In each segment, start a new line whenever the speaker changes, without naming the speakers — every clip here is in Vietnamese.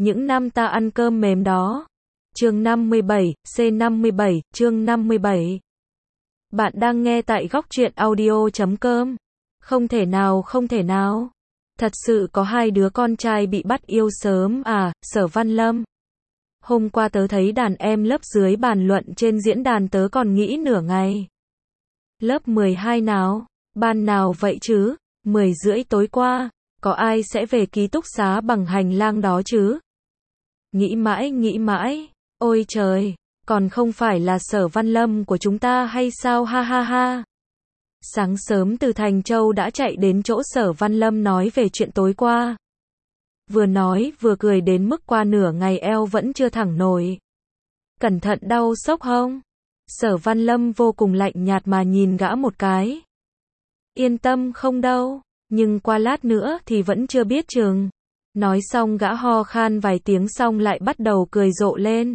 những năm ta ăn cơm mềm đó. Chương 57, C57, chương 57. Bạn đang nghe tại Góc Truyện Audio.com. Không thể nào, không thể nào. Thật sự có hai đứa con trai bị bắt yêu sớm à, Sở Văn Lâm. Hôm qua tớ thấy đàn em lớp dưới bàn luận trên diễn đàn, tớ còn nghĩ nửa ngày. Lớp 12 nào? Ban nào vậy chứ? 10 rưỡi tối qua, có ai sẽ về ký túc xá bằng hành lang đó chứ? Nghĩ mãi, ôi trời, còn không phải là Sở Văn Lâm của chúng ta hay sao, ha ha ha. Sáng sớm từ Thành Châu đã chạy đến chỗ Sở Văn Lâm nói về chuyện tối qua. Vừa nói vừa cười đến mức qua nửa ngày eo vẫn chưa thẳng nổi. Cẩn thận đau sốc hông? Sở Văn Lâm vô cùng lạnh nhạt mà nhìn gã một cái. Yên tâm, không đâu, nhưng qua lát nữa thì vẫn chưa biết chừng. Nói xong gã ho khan vài tiếng xong lại bắt đầu cười rộ lên.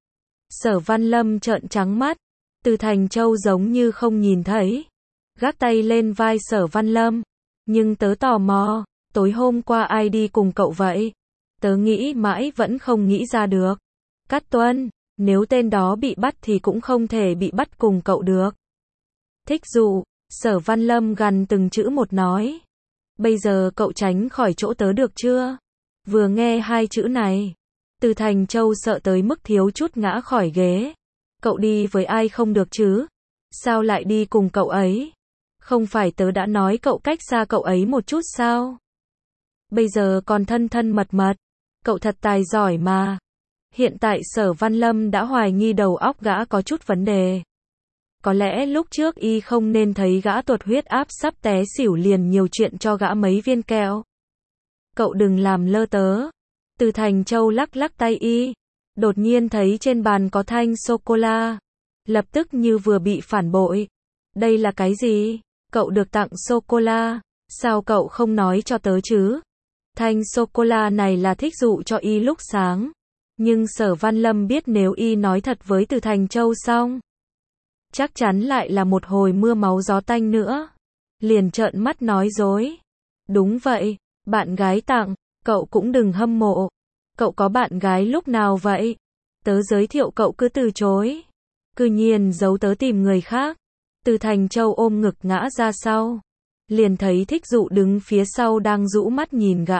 Sở Văn Lâm trợn trắng mắt, từ Thành Châu giống như không nhìn thấy. Gác tay lên vai Sở Văn Lâm. Nhưng tớ tò mò, tối hôm qua ai đi cùng cậu vậy? Tớ nghĩ mãi vẫn không nghĩ ra được. Cát Tuân, nếu tên đó bị bắt thì cũng không thể bị bắt cùng cậu được. Thích dụ, Sở Văn Lâm gằn từng chữ một nói. Bây giờ cậu tránh khỏi chỗ tớ được chưa? Vừa nghe hai chữ này, từ Thành Châu sợ tới mức thiếu chút ngã khỏi ghế. Cậu đi với ai không được chứ? Sao lại đi cùng cậu ấy? Không phải tớ đã nói cậu cách xa cậu ấy một chút sao? Bây giờ còn thân thân mật mật. Cậu thật tài giỏi mà. Hiện tại Sở Văn Lâm đã hoài nghi đầu óc gã có chút vấn đề. Có lẽ lúc trước y không nên thấy gã tuột huyết áp sắp té xỉu liền nhiều chuyện cho gã mấy viên kẹo. Cậu đừng làm lơ tớ. Từ Thành Châu lắc lắc tay y. Đột nhiên thấy trên bàn có thanh sô-cô-la. Lập tức như vừa bị phản bội. Đây là cái gì? Cậu được tặng sô-cô-la. Sao cậu không nói cho tớ chứ? Thanh sô-cô-la này là thích dụ cho y lúc sáng. Nhưng Sở Văn Lâm biết nếu y nói thật với Từ Thành Châu xong, chắc chắn lại là một hồi mưa máu gió tanh nữa. Liền trợn mắt nói dối. Đúng vậy, bạn gái tặng, cậu cũng đừng hâm mộ. Cậu có bạn gái lúc nào vậy? Tớ giới thiệu cậu cứ từ chối. Cư nhiên giấu tớ tìm người khác. Từ Thành Châu ôm ngực ngã ra sau. Liền thấy Thích Dụ đứng phía sau đang rũ mắt nhìn gã.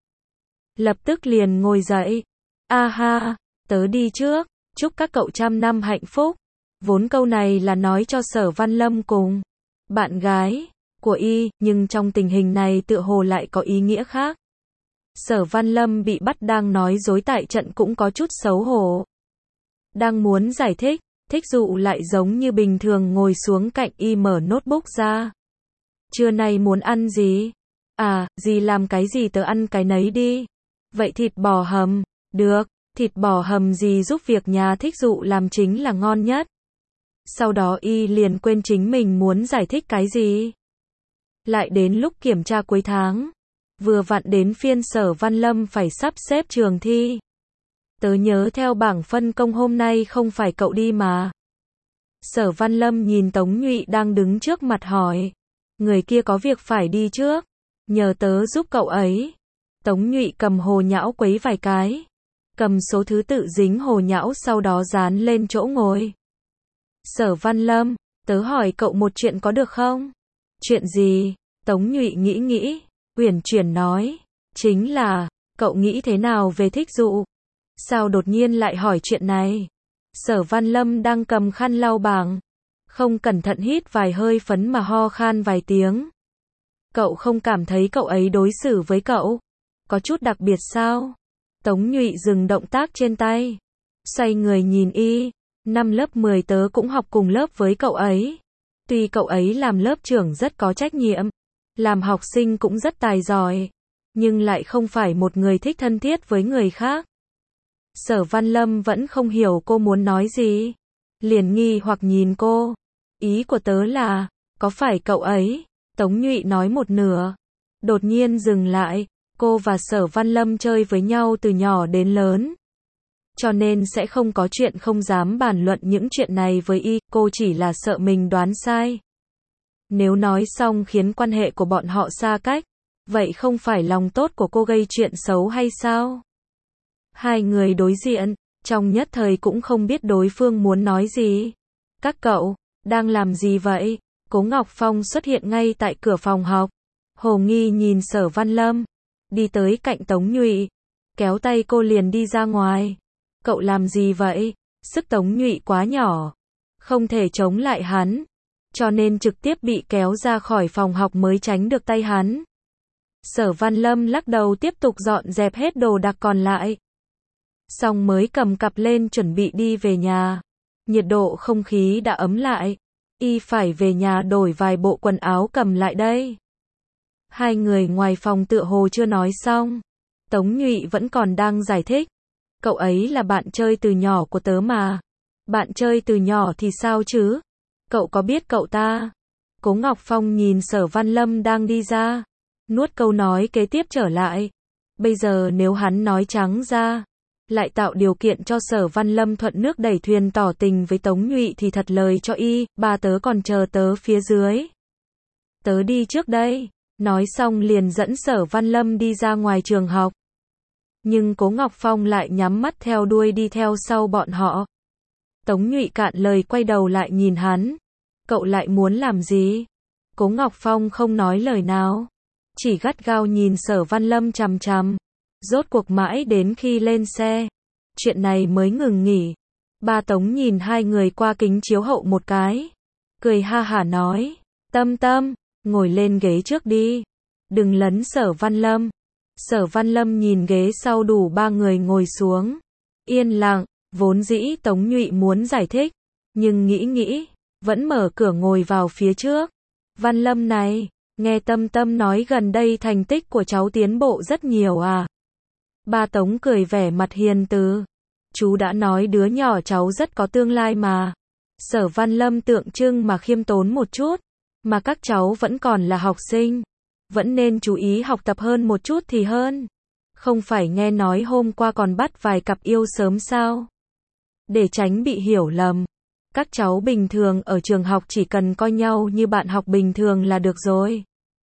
Lập tức liền ngồi dậy. A ha, tớ đi trước, chúc các cậu 100 năm hạnh phúc. Vốn câu này là nói cho Sở Văn Lâm cùng bạn gái của y, nhưng trong tình hình này tựa hồ lại có ý nghĩa khác. Sở Văn Lâm bị bắt đang nói dối tại trận cũng có chút xấu hổ. Đang muốn giải thích, Thích Dụ lại giống như bình thường ngồi xuống cạnh y mở notebook ra. Trưa nay muốn ăn gì? À, gì làm cái gì tớ ăn cái nấy đi. Vậy thịt bò hầm, được, thịt bò hầm gì giúp việc nhà Thích Dụ làm chính là ngon nhất. Sau đó y liền quên chính mình muốn giải thích cái gì. Lại đến lúc kiểm tra cuối tháng. Vừa vặn đến phiên Sở Văn Lâm phải sắp xếp trường thi. Tớ nhớ theo bảng phân công hôm nay không phải cậu đi mà. Sở Văn Lâm nhìn Tống Nhụy đang đứng trước mặt hỏi. Người kia có việc phải đi trước. Nhờ tớ giúp cậu ấy. Tống Nhụy cầm hồ nhão quấy vài cái. Cầm số thứ tự dính hồ nhão sau đó dán lên chỗ ngồi. Sở Văn Lâm, tớ hỏi cậu một chuyện có được không? Chuyện gì? Tống Nhụy nghĩ, uyển chuyển nói. Chính là, cậu nghĩ thế nào về Thích Dụ? Sao đột nhiên lại hỏi chuyện này? Sở Văn Lâm đang cầm khăn lau bảng. Không cẩn thận hít vài hơi phấn mà ho khan vài tiếng. Cậu không cảm thấy cậu ấy đối xử với cậu có chút đặc biệt sao? Tống Nhụy dừng động tác trên tay. Xoay người nhìn y. Năm lớp 10 tớ cũng học cùng lớp với cậu ấy. Tuy cậu ấy làm lớp trưởng rất có trách nhiệm, làm học sinh cũng rất tài giỏi, nhưng lại không phải một người thích thân thiết với người khác. Sở Văn Lâm vẫn không hiểu cô muốn nói gì. Liền nghi hoặc nhìn cô. Ý của tớ là, có phải cậu ấy? Tống Nhụy nói một nửa. Đột nhiên dừng lại. Cô và Sở Văn Lâm chơi với nhau từ nhỏ đến lớn. Cho nên sẽ không có chuyện không dám bàn luận những chuyện này với y, cô chỉ là sợ mình đoán sai. Nếu nói xong khiến quan hệ của bọn họ xa cách, vậy không phải lòng tốt của cô gây chuyện xấu hay sao? Hai người đối diện, trong nhất thời cũng không biết đối phương muốn nói gì. Các cậu, đang làm gì vậy? Cố Ngọc Phong xuất hiện ngay tại cửa phòng học. Hồ nghi nhìn Sở Văn Lâm, đi tới cạnh Tống Nhụy, kéo tay cô liền đi ra ngoài. Cậu làm gì vậy? Sức Tống Nhụy quá nhỏ, không thể chống lại hắn, cho nên trực tiếp bị kéo ra khỏi phòng học mới tránh được tay hắn. Sở Văn Lâm lắc đầu tiếp tục dọn dẹp hết đồ đạc còn lại. Xong mới cầm cặp lên chuẩn bị đi về nhà. Nhiệt độ không khí đã ấm lại. Y phải về nhà đổi vài bộ quần áo cầm lại đây. Hai người ngoài phòng tựa hồ chưa nói xong. Tống Nhụy vẫn còn đang giải thích. Cậu ấy là bạn chơi từ nhỏ của tớ mà. Bạn chơi từ nhỏ thì sao chứ? Cậu có biết cậu ta? Cố Ngọc Phong nhìn Sở Văn Lâm đang đi ra, nuốt câu nói kế tiếp trở lại. Bây giờ nếu hắn nói trắng ra, lại tạo điều kiện cho Sở Văn Lâm thuận nước đẩy thuyền tỏ tình với Tống Nhụy thì thật lời cho y, bà tớ còn chờ tớ phía dưới. Tớ đi trước đây. Nói xong liền dẫn Sở Văn Lâm đi ra ngoài trường học. Nhưng Cố Ngọc Phong lại nhắm mắt theo đuôi đi theo sau bọn họ. Tống Nhụy cạn lời quay đầu lại nhìn hắn. Cậu lại muốn làm gì? Cố Ngọc Phong không nói lời nào, chỉ gắt gao nhìn Sở Văn Lâm chằm chằm. Rốt cuộc mãi đến khi lên xe, chuyện này mới ngừng nghỉ. Ba Tống nhìn hai người qua kính chiếu hậu một cái, cười ha hả nói, Tâm Tâm, ngồi lên ghế trước đi, đừng lấn Sở Văn Lâm. Sở Văn Lâm nhìn ghế sau đủ ba người ngồi xuống, yên lặng. Vốn dĩ Tống Nhụy muốn giải thích, nhưng nghĩ, vẫn mở cửa ngồi vào phía trước. Văn Lâm này, nghe Tâm Tâm nói gần đây thành tích của cháu tiến bộ rất nhiều à? Ba Tống cười vẻ mặt hiền từ. Chú đã nói đứa nhỏ cháu rất có tương lai mà. Sở Văn Lâm tượng trưng mà khiêm tốn một chút. Mà các cháu vẫn còn là học sinh, vẫn nên chú ý học tập hơn một chút thì hơn. Không phải nghe nói hôm qua còn bắt vài cặp yêu sớm sao? Để tránh bị hiểu lầm, các cháu bình thường ở trường học chỉ cần coi nhau như bạn học bình thường là được rồi.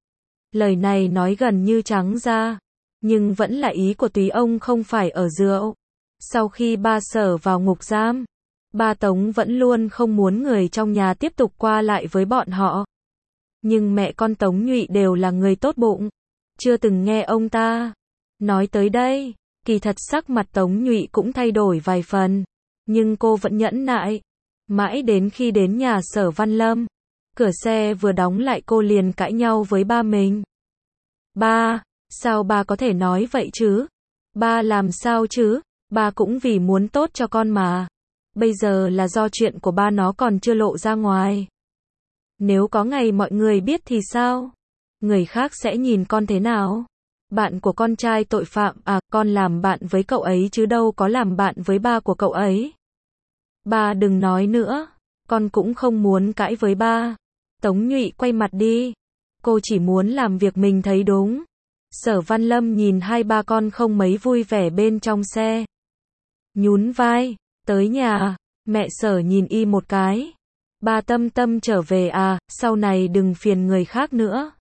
Lời này nói gần như trắng ra, nhưng vẫn là ý của Túy ông không phải ở rượu. Sau khi ba Sở vào ngục giam, ba Tống vẫn luôn không muốn người trong nhà tiếp tục qua lại với bọn họ. Nhưng mẹ con Tống Nhụy đều là người tốt bụng, chưa từng nghe ông ta nói tới đây. Kỳ thật sắc mặt Tống Nhụy cũng thay đổi vài phần, nhưng cô vẫn nhẫn nại. Mãi đến khi đến nhà Sở Văn Lâm, cửa xe vừa đóng lại cô liền cãi nhau với ba mình. Ba, sao ba có thể nói vậy chứ? Ba làm sao chứ? Ba cũng vì muốn tốt cho con mà. Bây giờ là do chuyện của ba nó còn chưa lộ ra ngoài. Nếu có ngày mọi người biết thì sao? Người khác sẽ nhìn con thế nào? Bạn của con trai tội phạm à, con làm bạn với cậu ấy chứ đâu có làm bạn với ba của cậu ấy. Ba đừng nói nữa, con cũng không muốn cãi với ba. Tống Nhụy quay mặt đi. Cô chỉ muốn làm việc mình thấy đúng. Sở Văn Lâm nhìn hai ba con không mấy vui vẻ bên trong xe, nhún vai, tới nhà, mẹ Sở nhìn y một cái. Ba Tâm Tâm trở về à, sau này đừng phiền người khác nữa.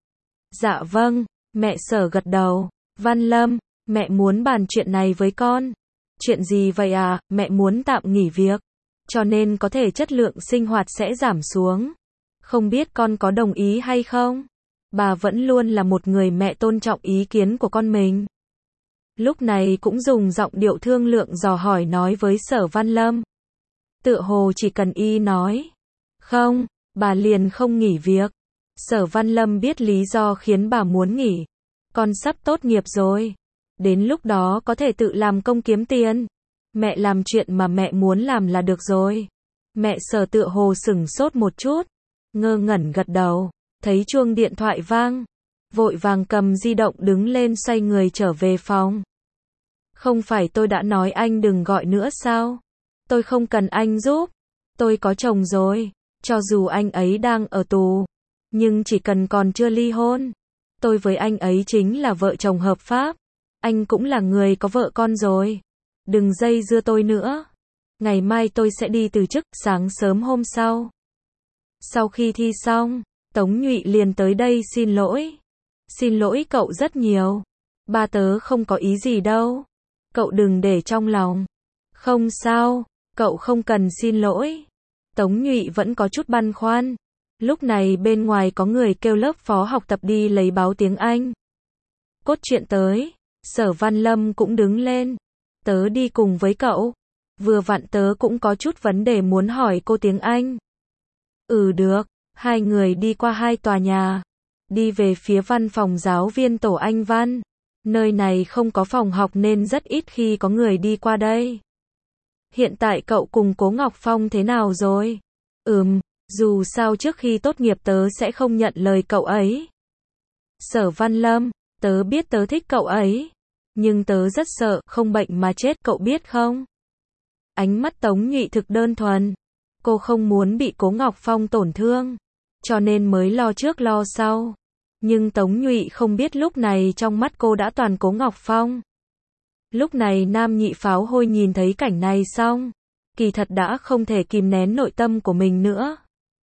Dạ vâng, mẹ Sở gật đầu. Văn Lâm, mẹ muốn bàn chuyện này với con. Chuyện gì vậy à? Mẹ muốn tạm nghỉ việc, cho nên có thể chất lượng sinh hoạt sẽ giảm xuống. Không biết con có đồng ý hay không? Bà vẫn luôn là một người mẹ tôn trọng ý kiến của con mình. Lúc này cũng dùng giọng điệu thương lượng dò hỏi nói với Sở Văn Lâm. Tựa hồ chỉ cần y nói không, bà liền không nghỉ việc. Sở Văn Lâm biết lý do khiến bà muốn nghỉ. Con sắp tốt nghiệp rồi, đến lúc đó có thể tự làm công kiếm tiền. Mẹ làm chuyện mà mẹ muốn làm là được rồi. Mẹ Sở tựa hồ sửng sốt một chút, ngơ ngẩn gật đầu, thấy chuông điện thoại vang, vội vàng cầm di động đứng lên xoay người trở về phòng. Không phải tôi đã nói anh đừng gọi nữa sao? Tôi không cần anh giúp, tôi có chồng rồi, cho dù anh ấy đang ở tù, nhưng chỉ cần còn chưa ly hôn, tôi với anh ấy chính là vợ chồng hợp pháp. Anh cũng là người có vợ con rồi. Đừng dây dưa tôi nữa. Ngày mai tôi sẽ đi từ chức, sáng sớm hôm sau. Sau khi thi xong, Tống Nhụy liền tới đây xin lỗi. Xin lỗi cậu rất nhiều. Ba tớ không có ý gì đâu. cậu đừng để trong lòng. Không sao, cậu không cần xin lỗi. Tống Nhụy vẫn có chút băn khoăn. Lúc này bên ngoài có người kêu lớp phó học tập đi lấy báo tiếng Anh. Cốt truyện tới, Sở Văn Lâm cũng đứng lên. Tớ đi cùng với cậu. Vừa vặn tớ cũng có chút vấn đề muốn hỏi cô tiếng Anh. Được, hai người đi qua hai tòa nhà. Đi về phía văn phòng giáo viên tổ Anh văn. Nơi này không có phòng học nên rất ít khi có người đi qua đây. Hiện tại cậu cùng Cố Ngọc Phong thế nào rồi? Dù sao trước khi tốt nghiệp tớ sẽ không nhận lời cậu ấy. Sở Văn Lâm, tớ biết tớ thích cậu ấy. Nhưng tớ rất sợ không bệnh mà chết, cậu biết không? Ánh mắt Tống Nhụy thực đơn thuần. Cô không muốn bị Cố Ngọc Phong tổn thương. Cho nên mới lo trước lo sau. Nhưng Tống Nhụy không biết lúc này trong mắt cô đã toàn Cố Ngọc Phong. Lúc này Nam Nhị Pháo Hôi nhìn thấy cảnh này xong. Kỳ thật đã không thể kìm nén nội tâm của mình nữa.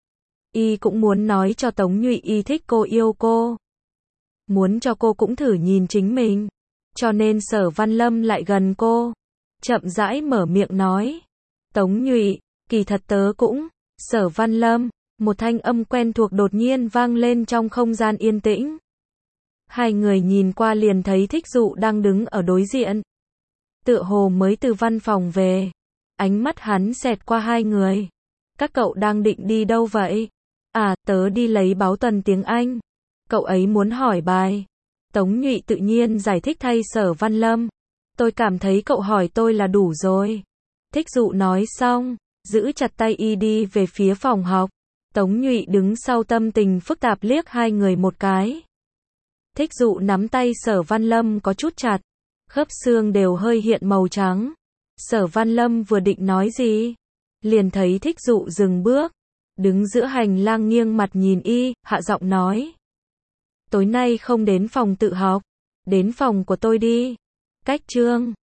Y cũng muốn nói cho Tống Nhụy y thích cô, yêu cô. Muốn cho cô cũng thử nhìn chính mình. Cho nên Sở Văn Lâm lại gần cô. Chậm rãi mở miệng nói. Tống Nhụy, kỳ thật tớ cũng. Sở Văn Lâm, một thanh âm quen thuộc đột nhiên vang lên trong không gian yên tĩnh. Hai người nhìn qua liền thấy Thích Dụ đang đứng ở đối diện. Tựa hồ mới từ văn phòng về. Ánh mắt hắn xẹt qua hai người. Các cậu đang định đi đâu vậy? Tớ đi lấy báo tuần tiếng Anh. Cậu ấy muốn hỏi bài. Tống Nhụy tự nhiên giải thích thay Sở Văn Lâm. Tôi cảm thấy cậu hỏi tôi là đủ rồi. Thích Dụ nói xong, giữ chặt tay y đi về phía phòng học. Tống Nhụy đứng sau tâm tình phức tạp liếc hai người một cái. Thích Dụ nắm tay Sở Văn Lâm có chút chặt. Khớp xương đều hơi hiện màu trắng. Sở Văn Lâm vừa định nói gì, liền thấy Thích Dụ dừng bước. Đứng giữa hành lang nghiêng mặt nhìn y, hạ giọng nói. Tối nay không đến phòng tự học. Đến phòng của tôi đi. Cách chương